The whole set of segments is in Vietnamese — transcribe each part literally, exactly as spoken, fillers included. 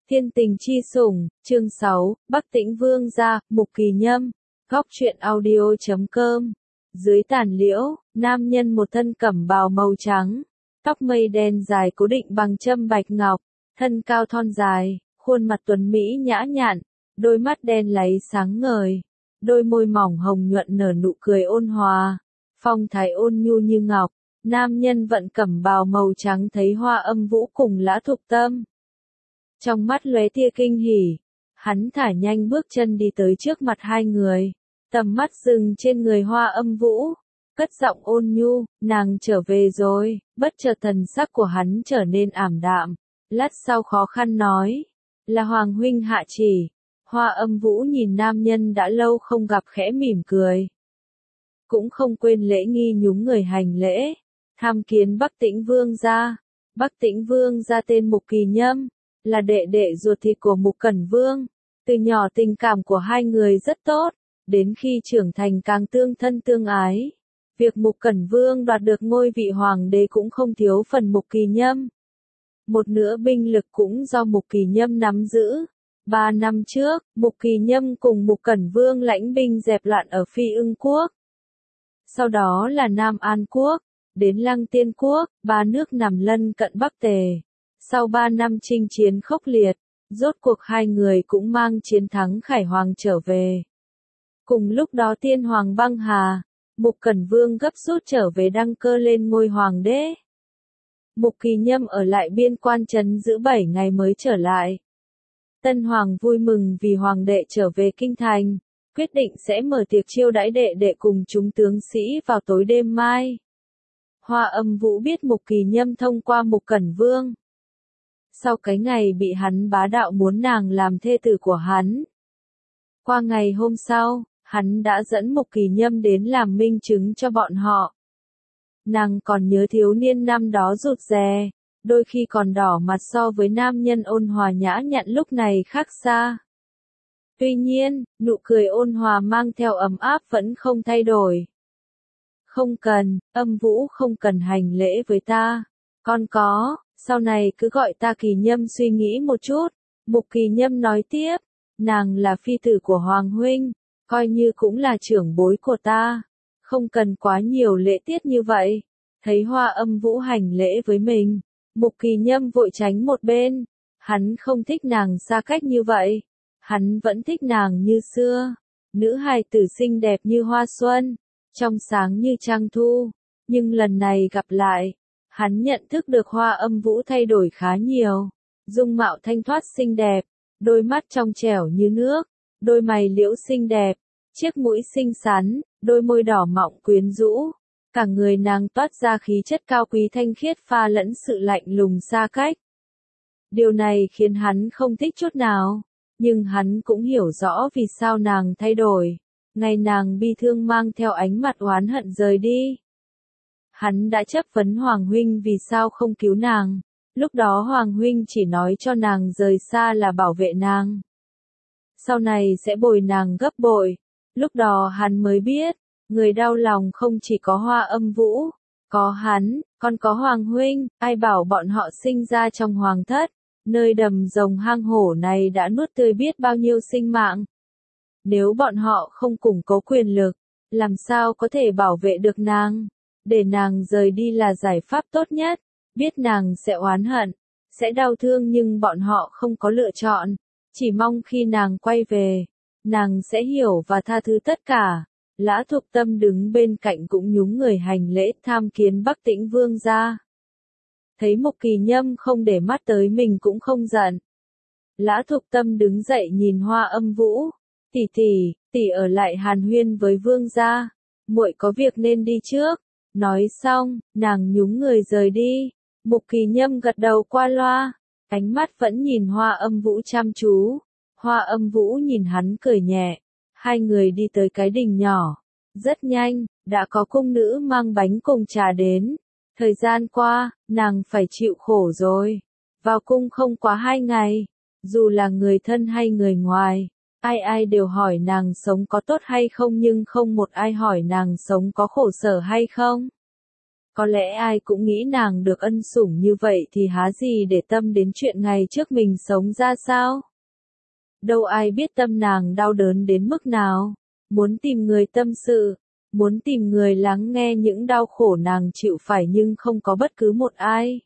Thiên tình chi sủng, chương sáu, Bắc Tĩnh Vương gia, Mục Kỳ Nhâm, góc truyện audio chấm com. Dưới tàn liễu, nam nhân một thân cẩm bào màu trắng, tóc mây đen dài cố định bằng châm bạch ngọc, thân cao thon dài, khuôn mặt tuấn mỹ nhã nhặn, đôi mắt đen láy sáng ngời, đôi môi mỏng hồng nhuận nở nụ cười ôn hòa, phong thái ôn nhu như ngọc. Nam nhân vận cẩm bào màu trắng thấy Hoa Âm Vũ cùng Lã Thục Tâm, trong mắt lóe tia kinh hỉ, hắn thả nhanh bước chân đi tới trước mặt hai người, tầm mắt dừng trên người Hoa Âm Vũ, cất giọng ôn nhu, nàng trở về rồi. Bất chợt thần sắc của hắn trở nên ảm đạm, lát sau khó khăn nói, là Hoàng huynh hạ chỉ. Hoa Âm Vũ nhìn nam nhân đã lâu không gặp khẽ mỉm cười, cũng không quên lễ nghi nhúng người hành lễ, tham kiến Bắc Tĩnh Vương gia. Bắc Tĩnh Vương gia tên Mục Kỳ Nhâm, là đệ đệ ruột thịt của Mục Cẩn Vương. Từ nhỏ tình cảm của hai người rất tốt, đến khi trưởng thành càng tương thân tương ái. Việc Mục Cẩn Vương đoạt được ngôi vị hoàng đế cũng không thiếu phần Mục Kỳ Nhâm. Một nửa binh lực cũng do Mục Kỳ Nhâm nắm giữ. Ba năm trước, Mục Kỳ Nhâm cùng Mục Cẩn Vương lãnh binh dẹp loạn ở Phi Ưng Quốc. Sau đó là Nam An Quốc, đến Lăng Tiên Quốc, ba nước nằm lân cận Bắc Tề. Sau ba năm chinh chiến khốc liệt, rốt cuộc hai người cũng mang chiến thắng khải hoàng trở về. Cùng lúc đó Tiên Hoàng băng hà, Mục Cẩn Vương gấp rút trở về đăng cơ lên ngôi hoàng đế. Mục Kỳ Nhâm ở lại biên quan trấn giữ bảy ngày mới trở lại. Tân Hoàng vui mừng vì hoàng đệ trở về kinh thành, quyết định sẽ mở tiệc chiêu đãi đệ đệ cùng chúng tướng sĩ vào tối đêm mai. Hoa Âm Vũ biết Mục Kỳ Nhâm thông qua Mục Cẩn Vương. Sau cái ngày bị hắn bá đạo muốn nàng làm thê tử của hắn. Qua ngày hôm sau, hắn đã dẫn Mục Kỳ Nhâm đến làm minh chứng cho bọn họ. Nàng còn nhớ thiếu niên năm đó rụt rè, đôi khi còn đỏ mặt so với nam nhân ôn hòa nhã nhặn lúc này khác xa. Tuy nhiên, nụ cười ôn hòa mang theo ấm áp vẫn không thay đổi. Không cần, Âm Vũ không cần hành lễ với ta. Con có, sau này cứ gọi ta Kỳ Nhâm suy nghĩ một chút. Mục Kỳ Nhâm nói tiếp, nàng là phi tử của Hoàng huynh, coi như cũng là trưởng bối của ta. Không cần quá nhiều lễ tiết như vậy. Thấy Hoa Âm Vũ hành lễ với mình, Mục Kỳ Nhâm vội tránh một bên. Hắn không thích nàng xa cách như vậy. Hắn vẫn thích nàng như xưa. Nữ hài tử xinh đẹp như hoa xuân, trong sáng như trăng thu. Nhưng lần này gặp lại, hắn nhận thức được Hoa Âm Vũ thay đổi khá nhiều. Dung mạo thanh thoát xinh đẹp, đôi mắt trong trẻo như nước, đôi mày liễu xinh đẹp, chiếc mũi xinh xắn, đôi môi đỏ mọng quyến rũ. Cả người nàng toát ra khí chất cao quý thanh khiết pha lẫn sự lạnh lùng xa cách. Điều này khiến hắn không thích chút nào, nhưng hắn cũng hiểu rõ vì sao nàng thay đổi. Ngày nàng bi thương mang theo ánh mặt oán hận rời đi. Hắn đã chất vấn Hoàng huynh vì sao không cứu nàng. Lúc đó Hoàng huynh chỉ nói cho nàng rời xa là bảo vệ nàng. Sau này sẽ bồi nàng gấp bội. Lúc đó hắn mới biết, người đau lòng không chỉ có Hoa Âm Vũ, có hắn, còn có Hoàng huynh. Ai bảo bọn họ sinh ra trong hoàng thất, nơi đầm rồng hang hổ này đã nuốt tươi biết bao nhiêu sinh mạng. Nếu bọn họ không củng cố quyền lực, làm sao có thể bảo vệ được nàng? Để nàng rời đi là giải pháp tốt nhất. Biết nàng sẽ oán hận, sẽ đau thương nhưng bọn họ không có lựa chọn. Chỉ mong khi nàng quay về, nàng sẽ hiểu và tha thứ tất cả. Lã Thục Tâm đứng bên cạnh cũng nhúng người hành lễ tham kiến Bắc Tĩnh Vương gia. Thấy Mục Kỳ Nhâm không để mắt tới mình cũng không giận. Lã Thục Tâm đứng dậy nhìn Hoa Âm Vũ. Tỷ tỷ, tỷ ở lại hàn huyên với vương gia. Muội có việc nên đi trước. Nói xong, nàng nhúng người rời đi. Mục Kỳ Nhâm gật đầu qua loa, ánh mắt vẫn nhìn Hoa Âm Vũ chăm chú. Hoa Âm Vũ nhìn hắn cười nhẹ. Hai người đi tới cái đình nhỏ. Rất nhanh, đã có cung nữ mang bánh cùng trà đến. Thời gian qua, nàng phải chịu khổ rồi. Vào cung không quá hai ngày, dù là người thân hay người ngoài, ai ai đều hỏi nàng sống có tốt hay không nhưng không một ai hỏi nàng sống có khổ sở hay không. Có lẽ ai cũng nghĩ nàng được ân sủng như vậy thì há gì để tâm đến chuyện ngày trước mình sống ra sao. Đâu ai biết tâm nàng đau đớn đến mức nào, muốn tìm người tâm sự, muốn tìm người lắng nghe những đau khổ nàng chịu phải nhưng không có bất cứ một ai.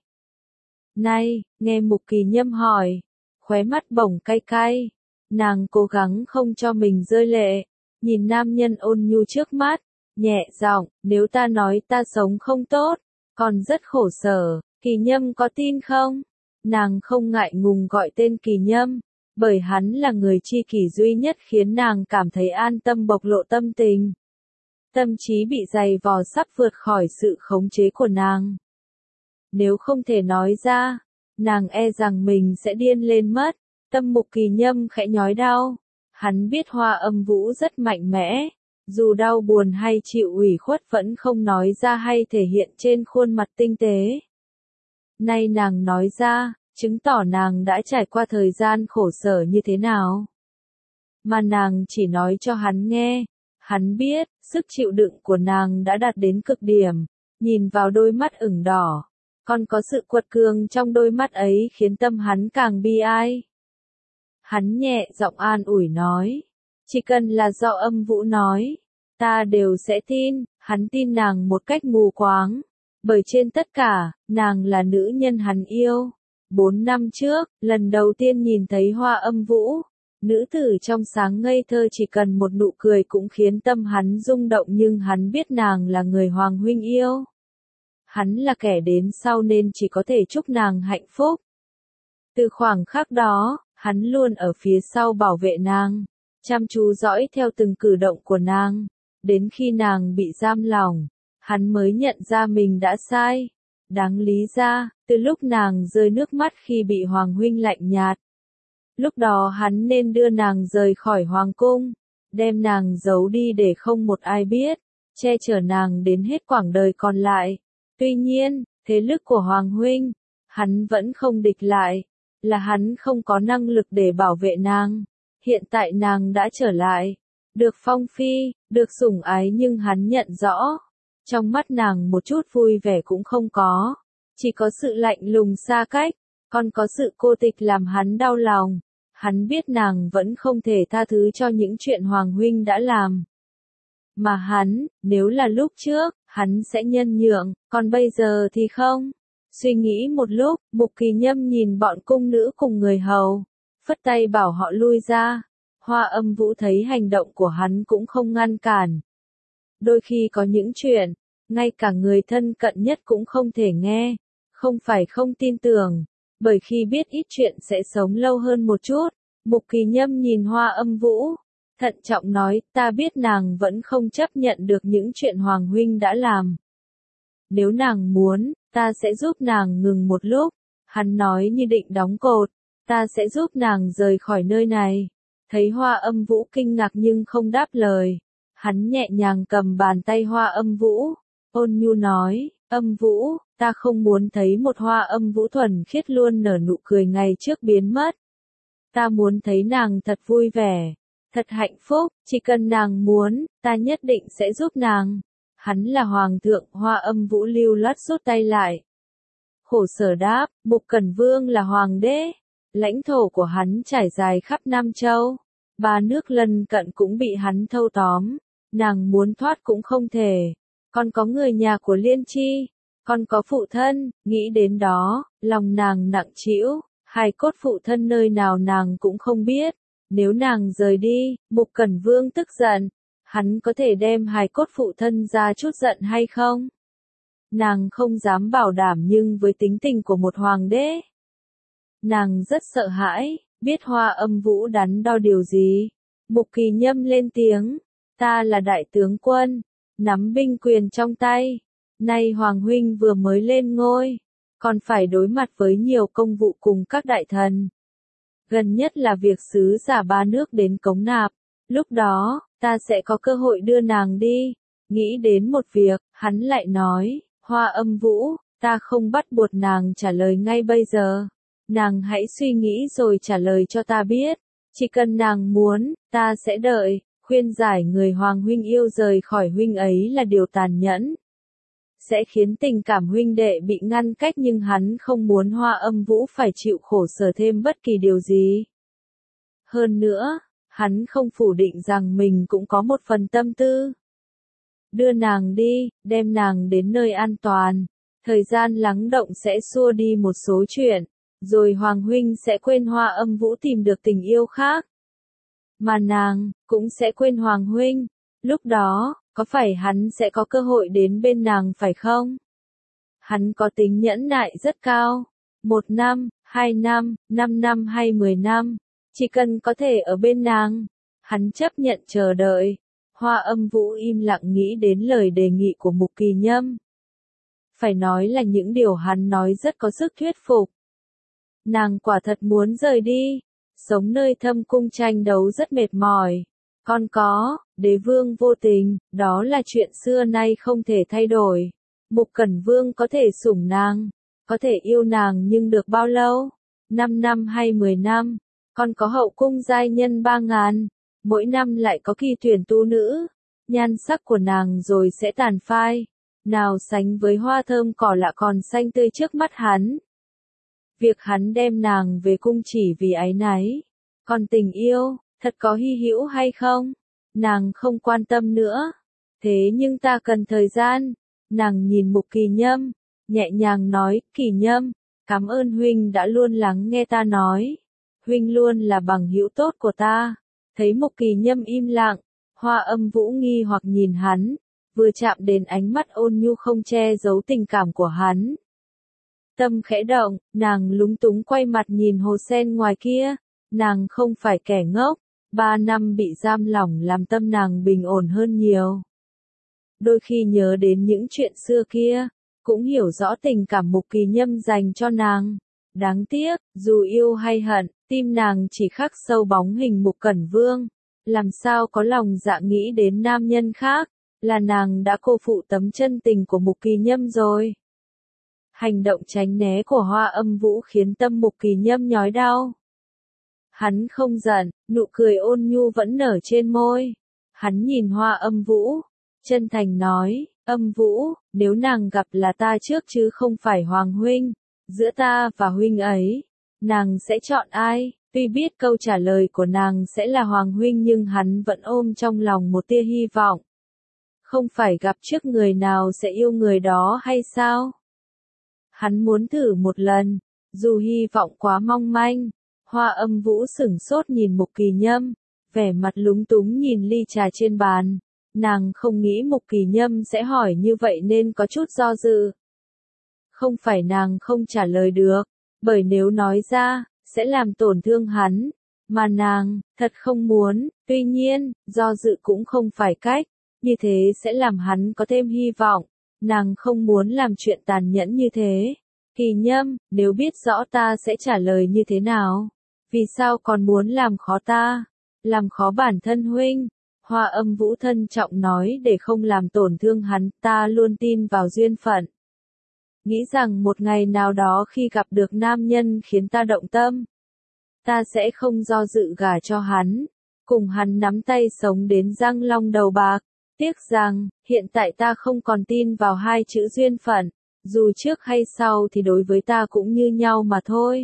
Này, nghe Mục Kỳ Nhâm hỏi, khóe mắt bỗng cay cay, nàng cố gắng không cho mình rơi lệ, nhìn nam nhân ôn nhu trước mắt, nhẹ giọng, nếu ta nói ta sống không tốt, còn rất khổ sở, Kỳ Nhâm có tin không? Nàng không ngại ngùng gọi tên Kỳ Nhâm, bởi hắn là người tri kỷ duy nhất khiến nàng cảm thấy an tâm bộc lộ tâm tình. Tâm trí bị dày vò sắp vượt khỏi sự khống chế của nàng. Nếu không thể nói ra, nàng e rằng mình sẽ điên lên mất. Tâm Mục Kỳ Nhâm khẽ nhói đau. Hắn biết Hoa Âm Vũ rất mạnh mẽ, dù đau buồn hay chịu ủy khuất vẫn không nói ra hay thể hiện trên khuôn mặt tinh tế. Nay nàng nói ra, chứng tỏ nàng đã trải qua thời gian khổ sở như thế nào. Mà nàng chỉ nói cho hắn nghe. Hắn biết, sức chịu đựng của nàng đã đạt đến cực điểm, nhìn vào đôi mắt ửng đỏ, còn có sự quật cường trong đôi mắt ấy khiến tâm hắn càng bi ai. Hắn nhẹ giọng an ủi nói, chỉ cần là do Âm Vũ nói, ta đều sẽ tin. Hắn tin nàng một cách mù quáng, bởi trên tất cả, nàng là nữ nhân hắn yêu. Bốn năm trước, lần đầu tiên nhìn thấy Hoa Âm Vũ, nữ tử trong sáng ngây thơ chỉ cần một nụ cười cũng khiến tâm hắn rung động, nhưng hắn biết nàng là người Hoàng huynh yêu. Hắn là kẻ đến sau nên chỉ có thể chúc nàng hạnh phúc. Từ khoảng khắc đó, hắn luôn ở phía sau bảo vệ nàng, chăm chú dõi theo từng cử động của nàng, đến khi nàng bị giam lỏng, hắn mới nhận ra mình đã sai. Đáng lý ra, từ lúc nàng rơi nước mắt khi bị Hoàng huynh lạnh nhạt, lúc đó hắn nên đưa nàng rời khỏi hoàng cung, đem nàng giấu đi để không một ai biết, che chở nàng đến hết quãng đời còn lại. Tuy nhiên, thế lực của Hoàng huynh, hắn vẫn không địch lại, là hắn không có năng lực để bảo vệ nàng. Hiện tại nàng đã trở lại, được phong phi, được sủng ái, nhưng hắn nhận rõ, trong mắt nàng một chút vui vẻ cũng không có, chỉ có sự lạnh lùng xa cách, còn có sự cô tịch làm hắn đau lòng. Hắn biết nàng vẫn không thể tha thứ cho những chuyện Hoàng huynh đã làm. Mà hắn, nếu là lúc trước, hắn sẽ nhân nhượng, còn bây giờ thì không. Suy nghĩ một lúc, Mục Kỳ Nhâm nhìn bọn cung nữ cùng người hầu, phất tay bảo họ lui ra. Hoa Âm Vũ thấy hành động của hắn cũng không ngăn cản. Đôi khi có những chuyện, ngay cả người thân cận nhất cũng không thể nghe, không phải không tin tưởng, bởi khi biết ít chuyện sẽ sống lâu hơn một chút. Mục Kỳ Nhâm nhìn Hoa Âm Vũ, thận trọng nói, ta biết nàng vẫn không chấp nhận được những chuyện Hoàng huynh đã làm. Nếu nàng muốn, ta sẽ giúp nàng ngừng một lúc. Hắn nói như định đóng cột, ta sẽ giúp nàng rời khỏi nơi này. Thấy Hoa Âm Vũ kinh ngạc nhưng không đáp lời, hắn nhẹ nhàng cầm bàn tay Hoa Âm Vũ, ôn nhu nói, Âm Vũ, ta không muốn thấy một Hoa Âm Vũ thuần khiết luôn nở nụ cười ngày trước biến mất. Ta muốn thấy nàng thật vui vẻ, thật hạnh phúc, chỉ cần nàng muốn, ta nhất định sẽ giúp nàng. Hắn là hoàng thượng. Hoa Âm Vũ lưu lát rút tay lại. Khổ sở đáp, Mục Cẩn Vương là hoàng đế, lãnh thổ của hắn trải dài khắp Nam Châu, ba nước lân cận cũng bị hắn thâu tóm, nàng muốn thoát cũng không thể. Còn có người nhà của Liên Chi, còn có phụ thân, nghĩ đến đó, lòng nàng nặng trĩu. Hài cốt phụ thân nơi nào nàng cũng không biết. Nếu nàng rời đi, Mục Cẩn Vương tức giận, hắn có thể đem hài cốt phụ thân ra chút giận hay không? Nàng không dám bảo đảm, nhưng với tính tình của một hoàng đế, nàng rất sợ hãi, biết Hoa Âm Vũ đắn đo điều gì. Mục Kỳ Nhâm lên tiếng, ta là đại tướng quân, nắm binh quyền trong tay, nay Hoàng huynh vừa mới lên ngôi, còn phải đối mặt với nhiều công vụ cùng các đại thần. Gần nhất là việc sứ giả ba nước đến cống nạp, lúc đó, ta sẽ có cơ hội đưa nàng đi. Nghĩ đến một việc, hắn lại nói, Hoa Âm Vũ, ta không bắt buộc nàng trả lời ngay bây giờ. Nàng hãy suy nghĩ rồi trả lời cho ta biết. Chỉ cần nàng muốn, ta sẽ đợi. Khuyên giải người Hoàng huynh yêu rời khỏi huynh ấy là điều tàn nhẫn. sẽ khiến tình cảm huynh đệ bị ngăn cách nhưng hắn không muốn Hoa Âm Vũ phải chịu khổ sở thêm bất kỳ điều gì. Hơn nữa, hắn không phủ định rằng mình cũng có một phần tâm tư. Đưa nàng đi, đem nàng đến nơi an toàn, thời gian lắng động sẽ xua đi một số chuyện, rồi Hoàng huynh sẽ quên Hoa Âm Vũ tìm được tình yêu khác. Mà nàng, cũng sẽ quên Hoàng huynh, lúc đó, có phải hắn sẽ có cơ hội đến bên nàng phải không? Hắn có tính nhẫn nại rất cao, một năm, hai năm, năm năm hay mười năm, chỉ cần có thể ở bên nàng, hắn chấp nhận chờ đợi. Hoa Âm Vũ im lặng nghĩ đến lời đề nghị của Mục Kỳ Nhâm. Phải nói là những điều hắn nói rất có sức thuyết phục. Nàng quả thật muốn rời đi, sống nơi thâm cung tranh đấu rất mệt mỏi. Còn có, đế vương vô tình, đó là chuyện xưa nay không thể thay đổi. Mục Cẩn Vương có thể sủng nàng, có thể yêu nàng nhưng được bao lâu? Năm năm hay mười năm? Còn có hậu cung giai nhân ba ngàn, mỗi năm lại có kỳ tuyển tu nữ, nhan sắc của nàng rồi sẽ tàn phai, nào sánh với hoa thơm cỏ lạ còn xanh tươi trước mắt hắn. Việc hắn đem nàng về cung chỉ vì áy náy, còn tình yêu, thật có hy hữu hay không? Nàng không quan tâm nữa. Thế nhưng ta cần thời gian. Nàng nhìn Mục Kỳ Nhâm, nhẹ nhàng nói, Kỳ Nhâm, cảm ơn huynh đã luôn lắng nghe ta nói. Huynh luôn là bằng hữu tốt của ta. Thấy Mục Kỳ Nhâm im lặng, Hoa Âm Vũ nghi hoặc nhìn hắn, vừa chạm đến ánh mắt ôn nhu không che giấu tình cảm của hắn. Tâm khẽ động, nàng lúng túng quay mặt nhìn hồ sen ngoài kia, nàng không phải kẻ ngốc, ba năm bị giam lỏng làm tâm nàng bình ổn hơn nhiều. Đôi khi nhớ đến những chuyện xưa kia, cũng hiểu rõ tình cảm Mục Kỳ Nhâm dành cho nàng. Đáng tiếc, dù yêu hay hận, tim nàng chỉ khắc sâu bóng hình Mục Cẩn Vương, làm sao có lòng dạ nghĩ đến nam nhân khác, là nàng đã cô phụ tấm chân tình của Mục Kỳ Nhâm rồi. Hành động tránh né của Hoa Âm Vũ khiến tâm Mục Kỳ Nhâm nhói đau. Hắn không giận, nụ cười ôn nhu vẫn nở trên môi. Hắn nhìn Hoa Âm Vũ, chân thành nói, Âm Vũ, nếu nàng gặp là ta trước chứ không phải Hoàng huynh, giữa ta và huynh ấy, nàng sẽ chọn ai? Tuy biết câu trả lời của nàng sẽ là Hoàng huynh nhưng hắn vẫn ôm trong lòng một tia hy vọng. Không phải gặp trước người nào sẽ yêu người đó hay sao? Hắn muốn thử một lần, dù hy vọng quá mong manh. Hoa Âm Vũ sửng sốt nhìn Mục Kỳ Nhâm, vẻ mặt lúng túng nhìn ly trà trên bàn. Nàng không nghĩ Mục Kỳ Nhâm sẽ hỏi như vậy nên có chút do dự. Không phải nàng không trả lời được, bởi nếu nói ra, sẽ làm tổn thương hắn, mà nàng, thật không muốn, tuy nhiên, do dự cũng không phải cách, như thế sẽ làm hắn có thêm hy vọng, nàng không muốn làm chuyện tàn nhẫn như thế. Kỳ Nhâm, nếu biết rõ ta sẽ trả lời như thế nào, vì sao còn muốn làm khó ta, làm khó bản thân huynh? Hoa Âm Vũ thân trọng nói để không làm tổn thương hắn, ta luôn tin vào duyên phận. Nghĩ rằng một ngày nào đó khi gặp được nam nhân khiến ta động tâm, ta sẽ không do dự gả cho hắn, cùng hắn nắm tay sống đến răng long đầu bạc. Tiếc rằng, hiện tại ta không còn tin vào hai chữ duyên phận, dù trước hay sau thì đối với ta cũng như nhau mà thôi.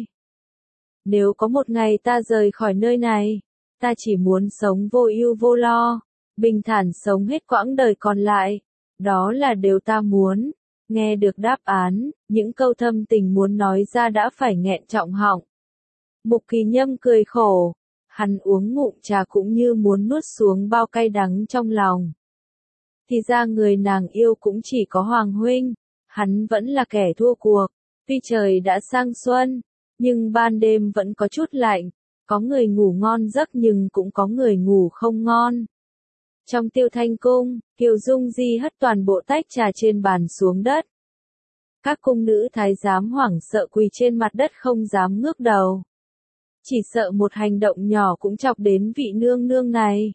Nếu có một ngày ta rời khỏi nơi này, ta chỉ muốn sống vô ưu vô lo, bình thản sống hết quãng đời còn lại. Đó là điều ta muốn. Nghe được đáp án, những câu thâm tình muốn nói ra đã phải nghẹn trọng họng. Mục Kỳ Nhâm cười khổ, hắn uống ngụm trà cũng như muốn nuốt xuống bao cay đắng trong lòng. Thì ra người nàng yêu cũng chỉ có Hoàng huynh, hắn vẫn là kẻ thua cuộc. Tuy trời đã sang xuân, nhưng ban đêm vẫn có chút lạnh, có người ngủ ngon giấc nhưng cũng có người ngủ không ngon. Trong Tiêu Thanh cung, Kiều Dung Di hất toàn bộ tách trà trên bàn xuống đất. Các cung nữ thái giám hoảng sợ quỳ trên mặt đất không dám ngước đầu. Chỉ sợ một hành động nhỏ cũng chọc đến vị nương nương này,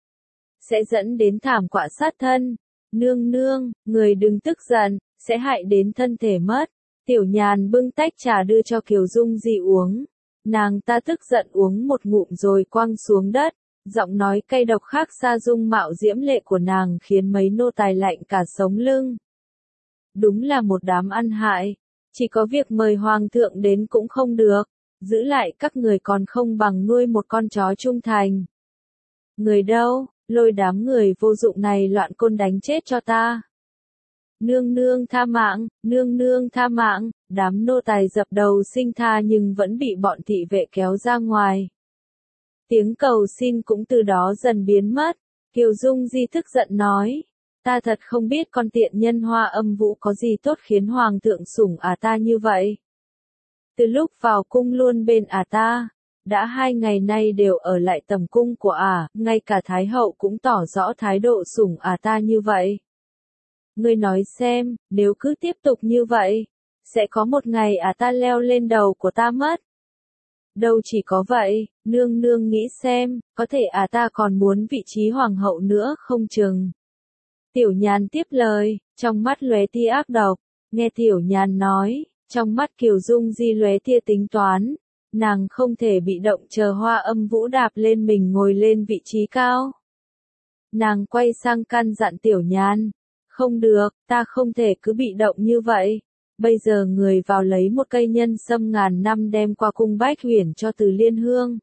sẽ dẫn đến thảm họa sát thân. Nương nương, người đừng tức giận, sẽ hại đến thân thể mất. Tiểu Nhàn bưng tách trà đưa cho Kiều Dung Di uống. Nàng ta tức giận uống một ngụm rồi quăng xuống đất. Giọng nói cay độc khác xa dung mạo diễm lệ của nàng khiến mấy nô tài lạnh cả sống lưng. đúng là một đám ăn hại. Chỉ có việc mời hoàng thượng đến cũng không được, giữ lại các người còn không bằng nuôi một con chó trung thành. Người đâu, lôi đám người vô dụng này loạn côn đánh chết cho ta. Nương nương tha mạng, nương nương tha mạng, đám nô tài dập đầu xin tha nhưng vẫn bị bọn thị vệ kéo ra ngoài. Tiếng cầu xin cũng từ đó dần biến mất, Kiều Dung Di tức giận nói, ta thật không biết con tiện nhân Hoa Âm Vũ có gì tốt khiến hoàng thượng sủng ả ta như vậy. Từ lúc vào cung luôn bên ả ta, đã hai ngày nay đều ở lại tầm cung của ả, ngay cả Thái hậu cũng tỏ rõ thái độ sủng ả ta như vậy. Ngươi nói xem, nếu cứ tiếp tục như vậy, sẽ có một ngày ả ta leo lên đầu của ta mất. Đâu chỉ có vậy, nương nương nghĩ xem, có thể ả ta còn muốn vị trí hoàng hậu nữa không chừng. Tiểu Nhàn tiếp lời, trong mắt lóe tia ác độc, nghe Tiểu Nhàn nói, trong mắt Kiều Dung Di lóe tia tính toán, nàng không thể bị động chờ Hoa Âm Vũ đạp lên mình ngồi lên vị trí cao. Nàng quay sang căn dặn Tiểu Nhàn, không được, ta không thể cứ bị động như vậy. Bây giờ người vào lấy một cây nhân sâm ngàn năm đem qua cung Bách Huyền cho Từ Liên Hương.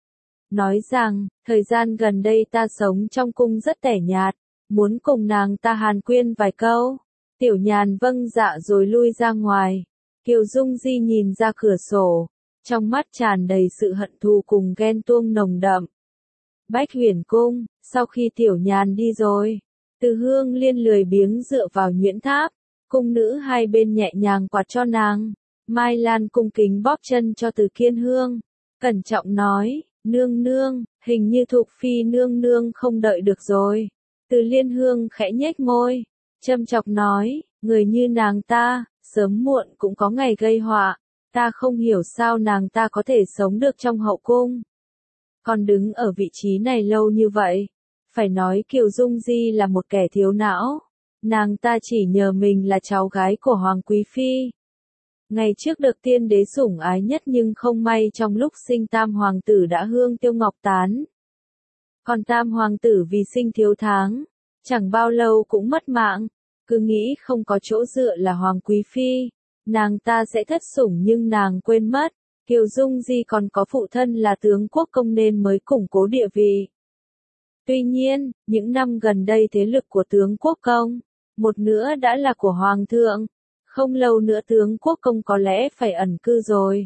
Nói rằng, thời gian gần đây ta sống trong cung rất tẻ nhạt, muốn cùng nàng ta hàn huyên vài câu. Tiểu Nhàn vâng dạ rồi lui ra ngoài. Kiều Dung Di nhìn ra cửa sổ, trong mắt tràn đầy sự hận thù cùng ghen tuông nồng đậm. Bách Huyền cung, sau khi Tiểu Nhàn đi rồi, Từ Hương Liên lười biếng dựa vào nhuyễn tháp, cung nữ hai bên nhẹ nhàng quạt cho nàng. Mai Lan cung kính bóp chân cho Từ Kiên Hương, cẩn trọng nói, nương nương, hình như Thục Phi nương nương không đợi được rồi. Từ Liên Hương khẽ nhếch môi, châm chọc nói, người như nàng ta, sớm muộn cũng có ngày gây họa, ta không hiểu sao nàng ta có thể sống được trong hậu cung. Còn đứng ở vị trí này lâu như vậy, phải nói Kiều Dung Di là một kẻ thiếu não. Nàng ta chỉ nhờ mình là cháu gái của Hoàng Quý Phi. Ngày trước được tiên đế sủng ái nhất nhưng không may trong lúc sinh tam hoàng tử đã hương tiêu ngọc tán. Còn tam hoàng tử vì sinh thiếu tháng, chẳng bao lâu cũng mất mạng, cứ nghĩ không có chỗ dựa là Hoàng Quý Phi, nàng ta sẽ thất sủng nhưng nàng quên mất, Kiều Dung Di còn có phụ thân là tướng quốc công nên mới củng cố địa vị. Tuy nhiên, những năm gần đây thế lực của tướng quốc công, một nữa đã là của Hoàng thượng, không lâu nữa tướng quốc công có lẽ phải ẩn cư rồi.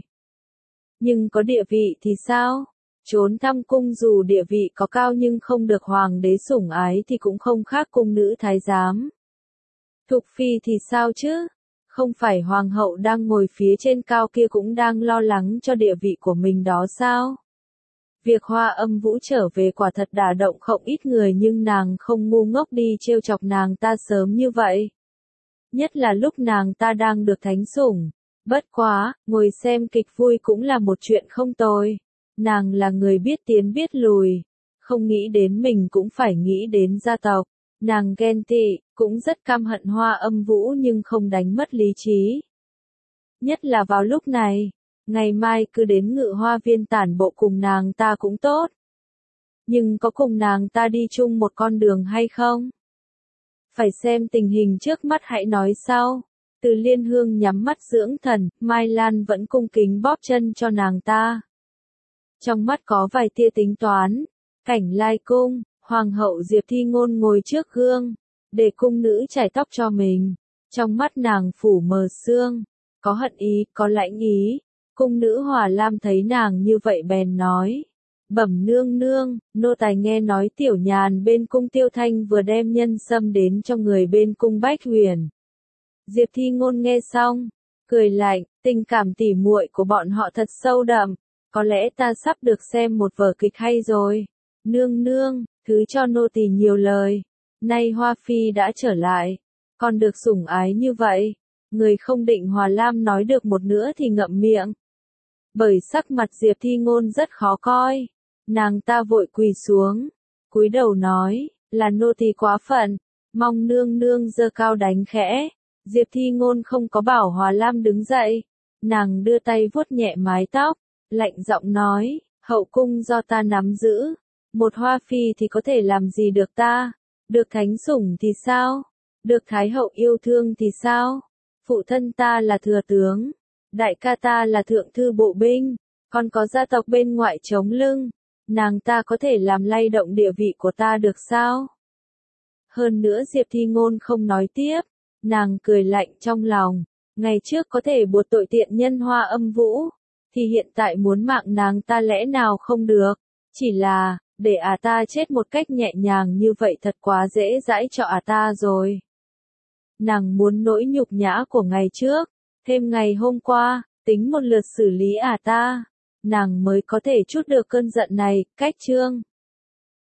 Nhưng có địa vị thì sao? Trốn thăm cung dù địa vị có cao nhưng không được hoàng đế sủng ái thì cũng không khác cung nữ thái giám. Thục Phi thì sao chứ? Không phải hoàng hậu đang ngồi phía trên cao kia cũng đang lo lắng cho địa vị của mình đó sao? Việc Hoa Âm Vũ trở về quả thật đả động không ít người nhưng nàng không ngu ngốc đi trêu chọc nàng ta sớm như vậy. Nhất là lúc nàng ta đang được thánh sủng. Bất quá, ngồi xem kịch vui cũng là một chuyện không tồi. Nàng là người biết tiến biết lùi. Không nghĩ đến mình cũng phải nghĩ đến gia tộc. Nàng ghen tị, cũng rất căm hận Hoa Âm Vũ nhưng không đánh mất lý trí. Nhất là vào lúc này. Ngày mai cứ đến Ngự Hoa Viên tản bộ cùng nàng ta cũng tốt. Nhưng có cùng nàng ta đi chung một con đường hay không? Phải xem tình hình trước mắt hãy nói sau. Từ Liên Hương nhắm mắt dưỡng thần, Mai Lan vẫn cung kính bóp chân cho nàng ta. Trong mắt có vài tia tính toán. Cảnh Lai cung, Hoàng hậu Diệp Thi Ngôn ngồi trước gương, để cung nữ chải tóc cho mình. Trong mắt nàng phủ mờ sương, có hận ý, có lãnh ý. Cung nữ Hòa Lam thấy nàng như vậy bèn nói. Bẩm nương nương, nô tài nghe nói Tiểu Nhàn bên cung Tiêu Thanh vừa đem nhân sâm đến cho người bên cung Bách Huyền. Diệp Thi Ngôn nghe xong, cười lạnh, tình cảm tỉ muội của bọn họ thật sâu đậm. Có lẽ ta sắp được xem một vở kịch hay rồi. Nương nương, thứ cho nô tỳ nhiều lời. Nay Hoa Phi đã trở lại, còn được sủng ái như vậy. Người không định Hòa Lam nói được một nữa thì ngậm miệng. Bởi sắc mặt Diệp Thi Ngôn rất khó coi. Nàng ta vội quỳ xuống, cúi đầu nói, là nô tỳ quá phận, mong nương nương giơ cao đánh khẽ. Diệp Thi Ngôn không có bảo Hòa Lam đứng dậy, nàng đưa tay vuốt nhẹ mái tóc, lạnh giọng nói, hậu cung do ta nắm giữ, một Hoa Phi thì có thể làm gì được ta, được thánh sủng thì sao? Được Thái hậu yêu thương thì sao? Phụ thân ta là thừa tướng, đại ca ta là thượng thư bộ binh, còn có gia tộc bên ngoại chống lưng, nàng ta có thể làm lay động địa vị của ta được sao? Hơn nữa Diệp Thi Ngôn không nói tiếp, nàng cười lạnh trong lòng, ngày trước có thể buộc tội tiện nhân Hoa Âm Vũ, thì hiện tại muốn mạng nàng ta lẽ nào không được, chỉ là, để à ta chết một cách nhẹ nhàng như vậy thật quá dễ dãi cho à ta rồi. Nàng muốn nỗi nhục nhã của ngày trước, thêm ngày hôm qua, tính một lượt xử lý à ta, nàng mới có thể trút được cơn giận này, cách chương.